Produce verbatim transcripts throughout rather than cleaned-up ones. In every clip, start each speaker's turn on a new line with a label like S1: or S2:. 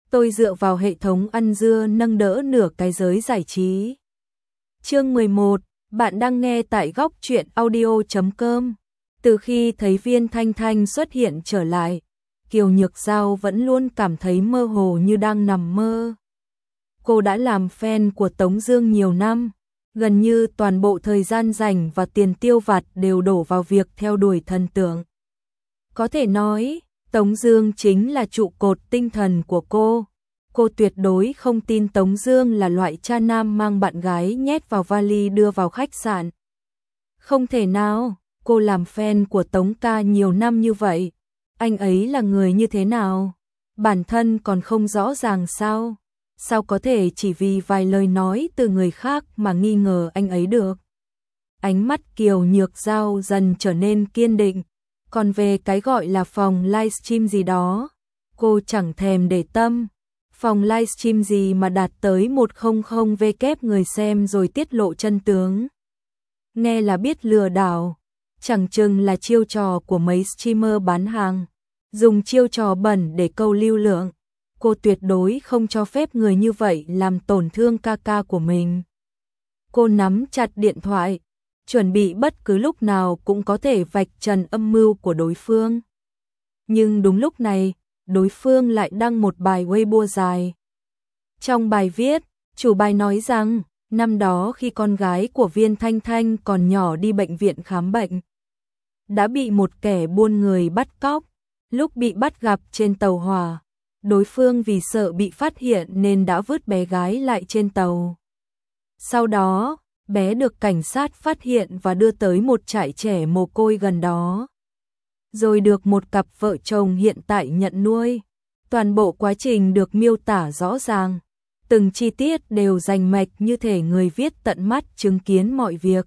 S1: tôi dựa vào hệ thống ăn dưa nâng đỡ nửa cái giới giải trí. Chương mười một, bạn đang nghe tại góc truyện audio chấm com. Từ khi thấy Viên Thanh Thanh xuất hiện trở lại, Kiều Nhược Giao vẫn luôn cảm thấy mơ hồ như đang nằm mơ. Cô đã làm fan của Tống Dương nhiều năm, gần như toàn bộ thời gian rảnh và tiền tiêu vặt đều đổ vào việc theo đuổi thần tượng. Có thể nói, Tống Dương chính là trụ cột tinh thần của cô. Cô tuyệt đối không tin Tống Dương là loại cha nam mang bạn gái nhét vào vali đưa vào khách sạn. Không thể nào, cô làm fan của Tống ca nhiều năm như vậy. Anh ấy là người như thế nào? Bản thân còn không rõ ràng sao? Sao có thể chỉ vì vài lời nói từ người khác mà nghi ngờ anh ấy được? Ánh mắt Kiều Nhược Giao dần trở nên kiên định. Còn về cái gọi là phòng livestream gì đó, cô chẳng thèm để tâm. Phòng livestream gì mà đạt tới một trăm vạn người xem rồi tiết lộ chân tướng. Nghe là biết lừa đảo, chẳng chừng là chiêu trò của mấy streamer bán hàng, dùng chiêu trò bẩn để câu lưu lượng. Cô tuyệt đối không cho phép người như vậy làm tổn thương ca ca của mình. Cô nắm chặt điện thoại, chuẩn bị bất cứ lúc nào cũng có thể vạch trần âm mưu của đối phương. Nhưng đúng lúc này, đối phương lại đăng một bài Weibo dài. Trong bài viết, chủ bài nói rằng, năm đó khi con gái của Viên Thanh Thanh còn nhỏ đi bệnh viện khám bệnh, đã bị một kẻ buôn người bắt cóc. Lúc bị bắt gặp trên tàu hỏa, đối phương vì sợ bị phát hiện nên đã vứt bé gái lại trên tàu. Sau đó, bé được cảnh sát phát hiện và đưa tới một trại trẻ mồ côi gần đó. Rồi được một cặp vợ chồng hiện tại nhận nuôi. Toàn bộ quá trình được miêu tả rõ ràng. Từng chi tiết đều rành mạch như thể người viết tận mắt chứng kiến mọi việc.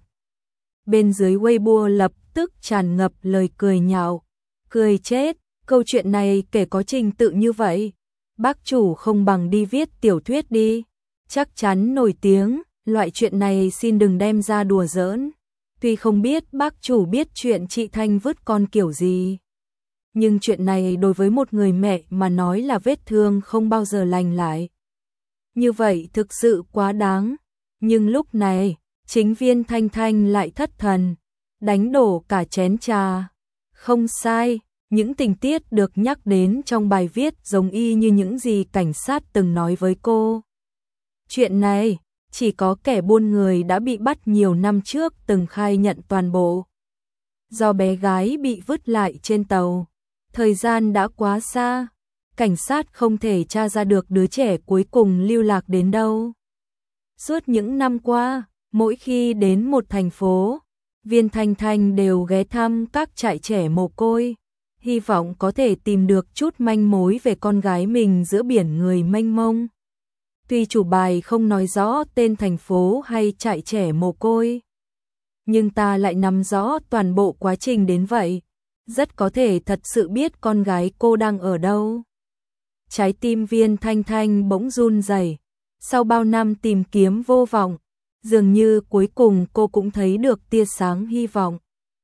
S1: Bên dưới Weibo lập tức tràn ngập lời cười nhạo. Cười chết, câu chuyện này kể có trình tự như vậy. Bác chủ không bằng đi viết tiểu thuyết đi. Chắc chắn nổi tiếng, loại chuyện này xin đừng đem ra đùa giỡn. Tuy không biết bác chủ biết chuyện chị Thanh vứt con kiểu gì, nhưng chuyện này đối với một người mẹ mà nói là vết thương không bao giờ lành lại. Như vậy thực sự quá đáng. Nhưng lúc này, chính Viên Thanh Thanh lại thất thần, đánh đổ cả chén trà. Không sai, những tình tiết được nhắc đến trong bài viết giống y như những gì cảnh sát từng nói với cô. Chuyện này, chỉ có kẻ buôn người đã bị bắt nhiều năm trước từng khai nhận toàn bộ. Do bé gái bị vứt lại trên tàu, thời gian đã quá xa, cảnh sát không thể tra ra được đứa trẻ cuối cùng lưu lạc đến đâu. Suốt những năm qua, mỗi khi đến một thành phố, Viên Thanh Thanh đều ghé thăm các trại trẻ mồ côi, hy vọng có thể tìm được chút manh mối về con gái mình giữa biển người mênh mông. Tuy chủ bài không nói rõ tên thành phố hay trại trẻ mồ côi, nhưng ta lại nắm rõ toàn bộ quá trình đến vậy, rất có thể thật sự biết con gái cô đang ở đâu. Trái tim Viên Thanh Thanh bỗng run rẩy. Sau bao năm tìm kiếm vô vọng, dường như cuối cùng cô cũng thấy được tia sáng hy vọng.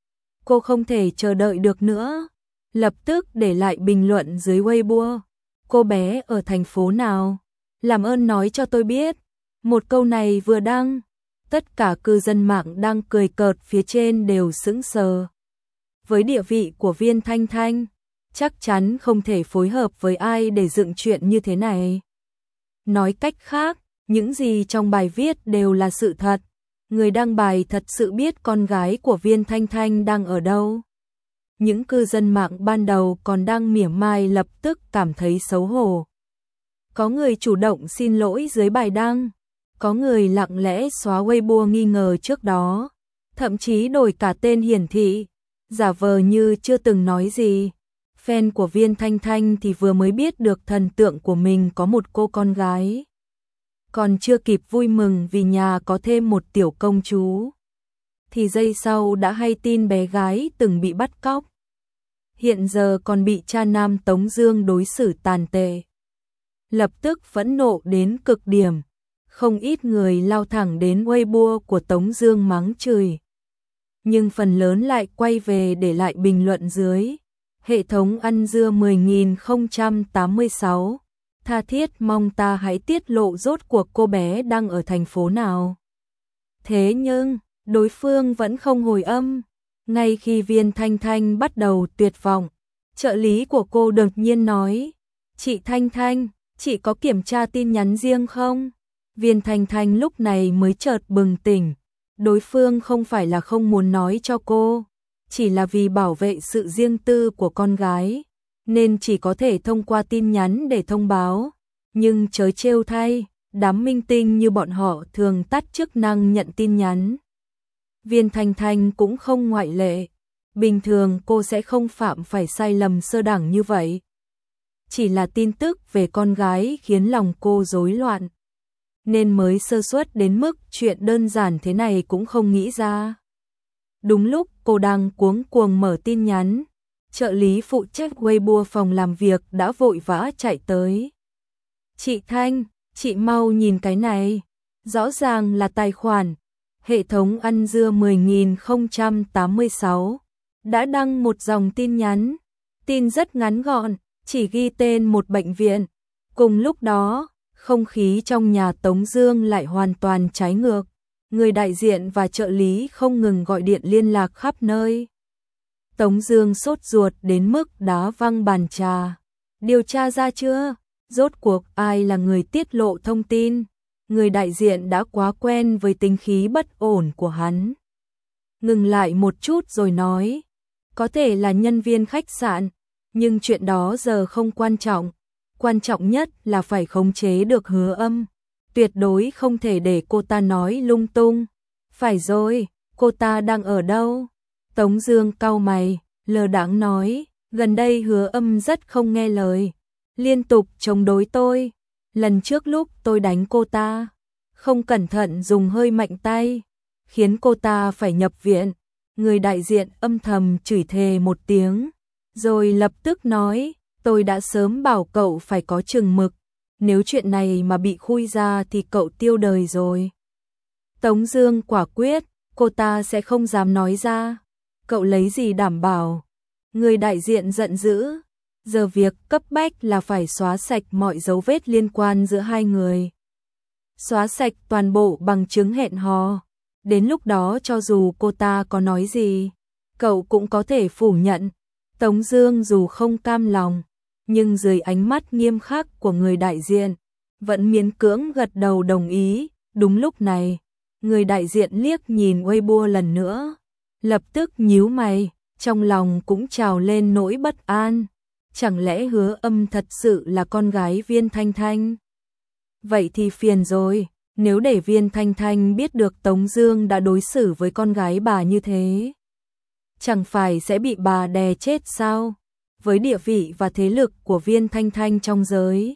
S1: Cô không thể chờ đợi được nữa, lập tức để lại bình luận dưới Weibo. Cô bé ở thành phố nào? Làm ơn nói cho tôi biết. Một câu này vừa đăng, tất cả cư dân mạng đang cười cợt phía trên đều sững sờ. Với địa vị của Viên Thanh Thanh, chắc chắn không thể phối hợp với ai để dựng chuyện như thế này. Nói cách khác, những gì trong bài viết đều là sự thật. Người đăng bài thật sự biết con gái của Viên Thanh Thanh đang ở đâu. Những cư dân mạng ban đầu còn đang mỉa mai lập tức cảm thấy xấu hổ. Có người chủ động xin lỗi dưới bài đăng, có người lặng lẽ xóa Weibo nghi ngờ trước đó, thậm chí đổi cả tên hiển thị, giả vờ như chưa từng nói gì. Fan của Viên Thanh Thanh thì vừa mới biết được thần tượng của mình có một cô con gái, còn chưa kịp vui mừng vì nhà có thêm một tiểu công chúa, thì giây sau đã hay tin bé gái từng bị bắt cóc. Hiện giờ còn bị cha nam Tống Dương đối xử tàn tệ. Lập tức phẫn nộ đến cực điểm, không ít người lao thẳng đến Weibo của Tống Dương mắng chửi. Nhưng phần lớn lại quay về để lại bình luận dưới. Hệ thống ăn dưa mười nghìn không trăm tám mươi sáu. tha thiết mong ta hãy tiết lộ rốt cuộc cô bé đang ở thành phố nào. Thế nhưng, đối phương vẫn không hồi âm. Ngay khi Viên Thanh Thanh bắt đầu tuyệt vọng, trợ lý của cô đột nhiên nói, chị Thanh Thanh, chị có kiểm tra tin nhắn riêng không? Viên Thanh Thanh lúc này mới chợt bừng tỉnh, đối phương không phải là không muốn nói cho cô, chỉ là vì bảo vệ sự riêng tư của con gái, nên chỉ có thể thông qua tin nhắn để thông báo. Nhưng trớ trêu thay, đám minh tinh như bọn họ thường tắt chức năng nhận tin nhắn. Viên Thanh Thanh cũng không ngoại lệ. Bình thường cô sẽ không phạm phải sai lầm sơ đẳng như vậy. Chỉ là tin tức về con gái khiến lòng cô rối loạn, nên mới sơ suất đến mức chuyện đơn giản thế này cũng không nghĩ ra. Đúng lúc cô đang cuống cuồng mở tin nhắn, trợ lý phụ trách Weibo phòng làm việc đã vội vã chạy tới. Chị Thanh, chị mau nhìn cái này, rõ ràng là tài khoản hệ thống ăn dưa mười nghìn không trăm tám mươi sáu đã đăng một dòng tin nhắn, tin rất ngắn gọn, chỉ ghi tên một bệnh viện. Cùng lúc đó, không khí trong nhà Tống Dương lại hoàn toàn trái ngược, người đại diện và trợ lý không ngừng gọi điện liên lạc khắp nơi. Tống Dương sốt ruột đến mức đá văng bàn trà. Điều tra ra chưa? Rốt cuộc ai là người tiết lộ thông tin? Người đại diện đã quá quen với tính khí bất ổn của hắn. Ngừng lại một chút rồi nói, có thể là nhân viên khách sạn, nhưng chuyện đó giờ không quan trọng. Quan trọng nhất là phải khống chế được Hứa Âm. Tuyệt đối không thể để cô ta nói lung tung. Phải rồi, cô ta đang ở đâu? Tống Dương cau mày, lơ đãng nói, gần đây Hứa Âm rất không nghe lời, liên tục chống đối tôi. Lần trước lúc tôi đánh cô ta, không cẩn thận dùng hơi mạnh tay, khiến cô ta phải nhập viện. Người đại diện âm thầm chửi thề một tiếng, rồi lập tức nói, tôi đã sớm bảo cậu phải có chừng mực, nếu chuyện này mà bị khui ra thì cậu tiêu đời rồi. Tống Dương quả quyết, cô ta sẽ không dám nói ra. Cậu lấy gì đảm bảo? Người đại diện giận dữ, giờ việc cấp bách là phải xóa sạch mọi dấu vết liên quan giữa hai người. Xóa sạch toàn bộ bằng chứng hẹn hò. Đến lúc đó cho dù cô ta có nói gì, cậu cũng có thể phủ nhận. Tống Dương dù không cam lòng, nhưng dưới ánh mắt nghiêm khắc của người đại diện, vẫn miễn cưỡng gật đầu đồng ý. Đúng lúc này, người đại diện liếc nhìn Weibo lần nữa, lập tức nhíu mày, trong lòng cũng trào lên nỗi bất an. Chẳng lẽ Hứa Âm thật sự là con gái Viên Thanh Thanh? Vậy thì phiền rồi, nếu để Viên Thanh Thanh biết được Tống Dương đã đối xử với con gái bà như thế, chẳng phải sẽ bị bà đè chết sao? Với địa vị và thế lực của Viên Thanh Thanh trong giới,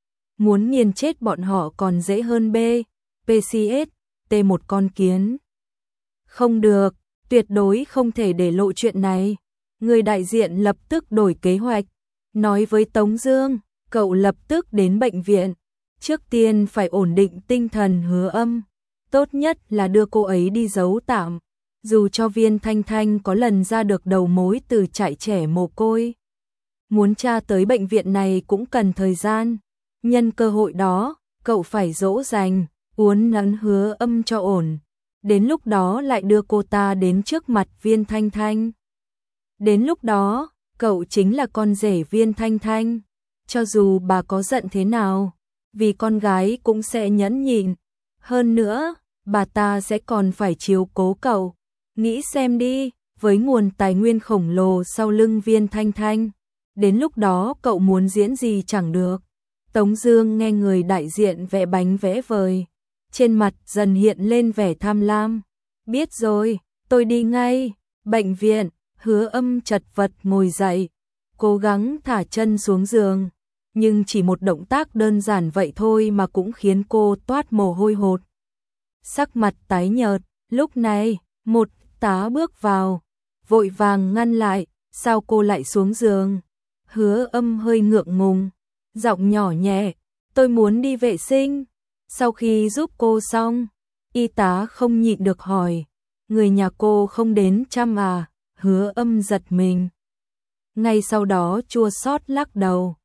S1: muốn nghiền chết bọn họ còn dễ hơn B, pê xê ét, T một con kiến. Không được, tuyệt đối không thể để lộ chuyện này. Người đại diện lập tức đổi kế hoạch, nói với Tống Dương, cậu lập tức đến bệnh viện. Trước tiên phải ổn định tinh thần Hứa Âm, tốt nhất là đưa cô ấy đi giấu tạm. Dù cho Viên Thanh Thanh có lần ra được đầu mối từ trại trẻ mồ côi, muốn tra tới bệnh viện này cũng cần thời gian. Nhân cơ hội đó, cậu phải dỗ dành, uốn nắn Hứa Âm cho ổn. Đến lúc đó lại đưa cô ta đến trước mặt Viên Thanh Thanh. Đến lúc đó, cậu chính là con rể Viên Thanh Thanh. Cho dù bà có giận thế nào, vì con gái cũng sẽ nhẫn nhịn. Hơn nữa, bà ta sẽ còn phải chiếu cố cậu. Nghĩ xem đi, với nguồn tài nguyên khổng lồ sau lưng Viên Thanh Thanh, đến lúc đó cậu muốn diễn gì chẳng được. Tống Dương nghe người đại diện vẽ bánh vẽ vời, trên mặt dần hiện lên vẻ tham lam. Biết rồi, tôi đi ngay. Bệnh viện. Hứa Âm chật vật ngồi dậy, cố gắng thả chân xuống giường, nhưng chỉ một động tác đơn giản vậy thôi mà cũng khiến cô toát mồ hôi hột. Sắc mặt tái nhợt. Lúc này, một tá bước vào, vội vàng ngăn lại. Sao cô lại xuống giường? Hứa Âm hơi ngượng ngùng, giọng nhỏ nhẹ, tôi muốn đi vệ sinh. Sau khi giúp cô xong, y tá không nhịn được hỏi, người nhà cô không đến chăm à? Hứa Âm giật mình, ngay sau đó chua xót lắc đầu.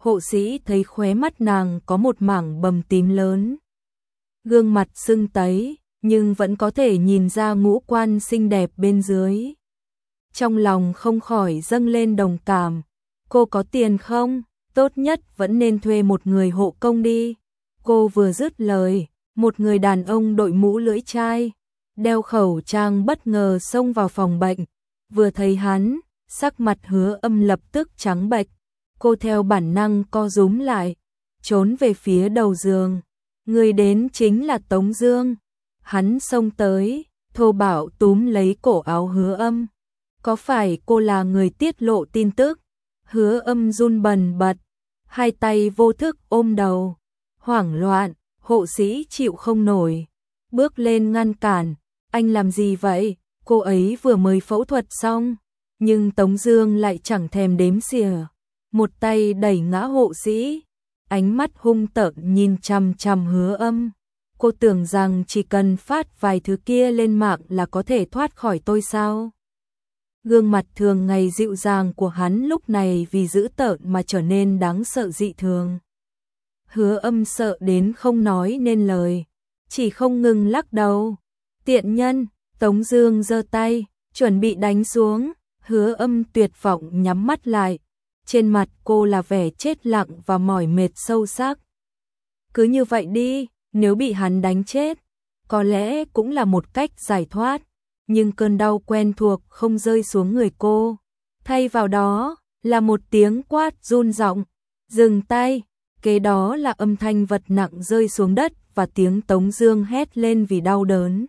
S1: hộ sĩ thấy khóe mắt nàng có một mảng bầm tím lớn. Gương mặt sưng tấy, nhưng vẫn có thể nhìn ra ngũ quan xinh đẹp bên dưới. Trong lòng không khỏi dâng lên đồng cảm. Cô có tiền không? Tốt nhất vẫn nên thuê một người hộ công đi. Cô vừa dứt lời, một người đàn ông đội mũ lưỡi chai, đeo khẩu trang bất ngờ xông vào phòng bệnh. Vừa thấy hắn, sắc mặt Hứa Âm lập tức trắng bệch. Cô theo bản năng co rúm lại, trốn về phía đầu giường. Người đến chính là Tống Dương. Hắn xông tới, thô bạo túm lấy cổ áo Hứa Âm. Có phải cô là người tiết lộ tin tức? Hứa Âm run bần bật, hai tay vô thức ôm đầu, hoảng loạn. Hộ sĩ chịu không nổi, bước lên ngăn cản. Anh làm gì vậy? Cô ấy vừa mới phẫu thuật xong. Nhưng Tống Dương lại chẳng thèm đếm xỉa, một tay đẩy ngã hộ sĩ, ánh mắt hung tợn nhìn chằm chằm Hứa Âm. Cô tưởng rằng chỉ cần phát vài thứ kia lên mạng là có thể thoát khỏi tôi sao? Gương mặt thường ngày dịu dàng của hắn lúc này vì dữ tợn mà trở nên đáng sợ dị thường. Hứa Âm sợ đến không nói nên lời, chỉ không ngừng lắc đầu. Tiện nhân! Tống Dương giơ tay, chuẩn bị đánh xuống. Hứa Âm tuyệt vọng nhắm mắt lại, trên mặt cô là vẻ chết lặng và mỏi mệt sâu sắc. Cứ như vậy đi, nếu bị hắn đánh chết, có lẽ cũng là một cách giải thoát. Nhưng cơn đau quen thuộc không rơi xuống người cô, thay vào đó là một tiếng quát run giọng, dừng tay. Kế đó là âm thanh vật nặng rơi xuống đất và tiếng Tống Dương hét lên vì đau đớn.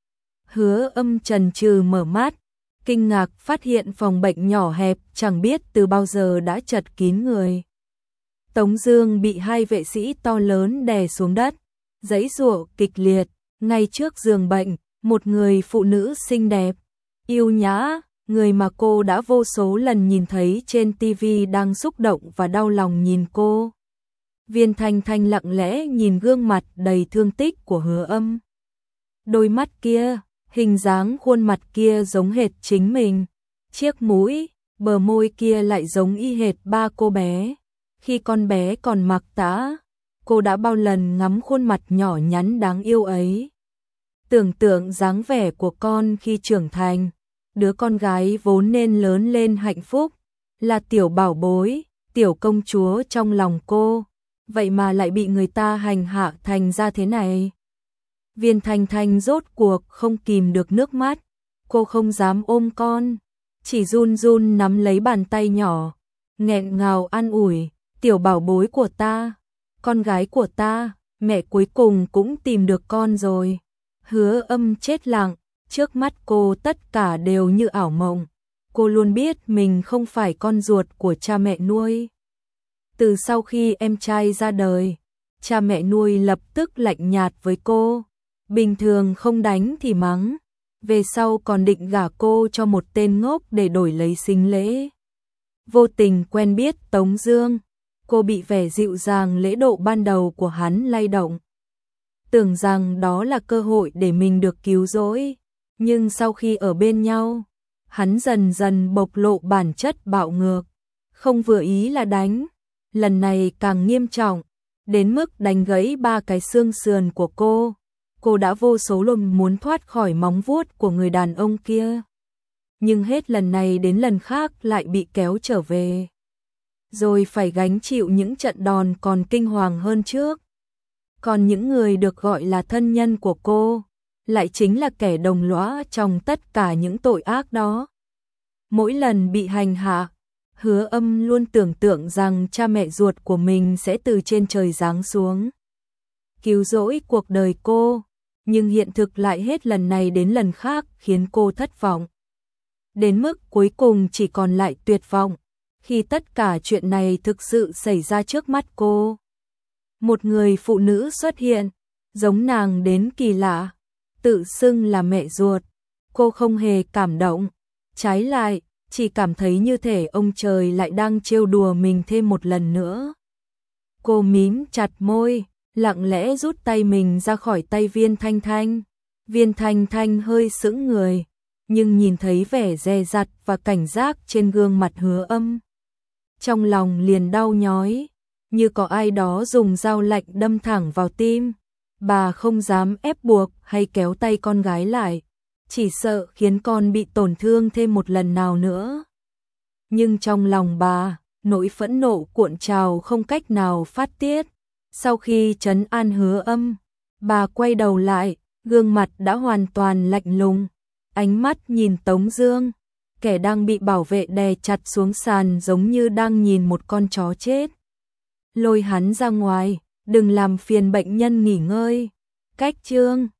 S1: Hứa Âm chần chừ mở mắt, kinh ngạc phát hiện phòng bệnh nhỏ hẹp chẳng biết từ bao giờ đã chật kín người. Tống Dương bị hai vệ sĩ to lớn đè xuống đất, giãy giụa kịch liệt. Ngay trước giường bệnh, một người phụ nữ xinh đẹp, yêu nhã, người mà cô đã vô số lần nhìn thấy trên ti vi đang xúc động và đau lòng nhìn cô. Viên Thanh Thanh lặng lẽ nhìn gương mặt đầy thương tích của Hứa Âm. Đôi mắt kia, hình dáng khuôn mặt kia giống hệt chính mình. Chiếc mũi, bờ môi kia lại giống y hệt ba cô bé. Khi con bé còn mặc tã, cô đã bao lần ngắm khuôn mặt nhỏ nhắn đáng yêu ấy. Tưởng tượng dáng vẻ của con khi trưởng thành, đứa con gái vốn nên lớn lên hạnh phúc, là tiểu bảo bối, tiểu công chúa trong lòng cô, vậy mà lại bị người ta hành hạ thành ra thế này. Viên Thanh Thanh rốt cuộc không kìm được nước mắt, cô không dám ôm con, chỉ run run nắm lấy bàn tay nhỏ, nghẹn ngào an ủi, tiểu bảo bối của ta, con gái của ta, mẹ cuối cùng cũng tìm được con rồi. Hứa Âm chết lặng, trước mắt cô tất cả đều như ảo mộng. Cô luôn biết mình không phải con ruột của cha mẹ nuôi. Từ sau khi em trai ra đời, cha mẹ nuôi lập tức lạnh nhạt với cô. Bình thường không đánh thì mắng, về sau còn định gả cô cho một tên ngốc để đổi lấy sinh lễ. Vô tình quen biết Tống Dương, cô bị vẻ dịu dàng lễ độ ban đầu của hắn lay động. Tưởng rằng đó là cơ hội để mình được cứu rỗi, nhưng sau khi ở bên nhau, hắn dần dần bộc lộ bản chất bạo ngược, không vừa ý là đánh, lần này càng nghiêm trọng, đến mức đánh gãy ba cái xương sườn của cô. Cô đã vô số lần muốn thoát khỏi móng vuốt của người đàn ông kia, nhưng hết lần này đến lần khác lại bị kéo trở về, rồi phải gánh chịu những trận đòn còn kinh hoàng hơn trước. Còn những người được gọi là thân nhân của cô, lại chính là kẻ đồng lõa trong tất cả những tội ác đó. Mỗi lần bị hành hạ, Hứa Âm luôn tưởng tượng rằng cha mẹ ruột của mình sẽ từ trên trời giáng xuống, cứu rỗi cuộc đời cô, nhưng hiện thực lại hết lần này đến lần khác khiến cô thất vọng. Đến mức cuối cùng chỉ còn lại tuyệt vọng, khi tất cả chuyện này thực sự xảy ra trước mắt cô. Một người phụ nữ xuất hiện, giống nàng đến kỳ lạ, tự xưng là mẹ ruột. Cô không hề cảm động, trái lại, chỉ cảm thấy như thể ông trời lại đang trêu đùa mình thêm một lần nữa. Cô mím chặt môi, lặng lẽ rút tay mình ra khỏi tay Viên Thanh Thanh. Viên Thanh Thanh hơi sững người, nhưng nhìn thấy vẻ dè dặt và cảnh giác trên gương mặt Hứa Âm, trong lòng liền đau nhói. như có ai đó dùng dao lạnh đâm thẳng vào tim. Bà không dám ép buộc hay kéo tay con gái lại, chỉ sợ khiến con bị tổn thương thêm một lần nào nữa. Nhưng trong lòng bà, nỗi phẫn nộ cuộn trào không cách nào phát tiết. Sau khi trấn an Hứa Âm, bà quay đầu lại, gương mặt đã hoàn toàn lạnh lùng, ánh mắt nhìn Tống Dương, kẻ đang bị bảo vệ đè chặt xuống sàn giống như đang nhìn một con chó chết. Lôi hắn ra ngoài, đừng làm phiền bệnh nhân nghỉ ngơi. Cách chương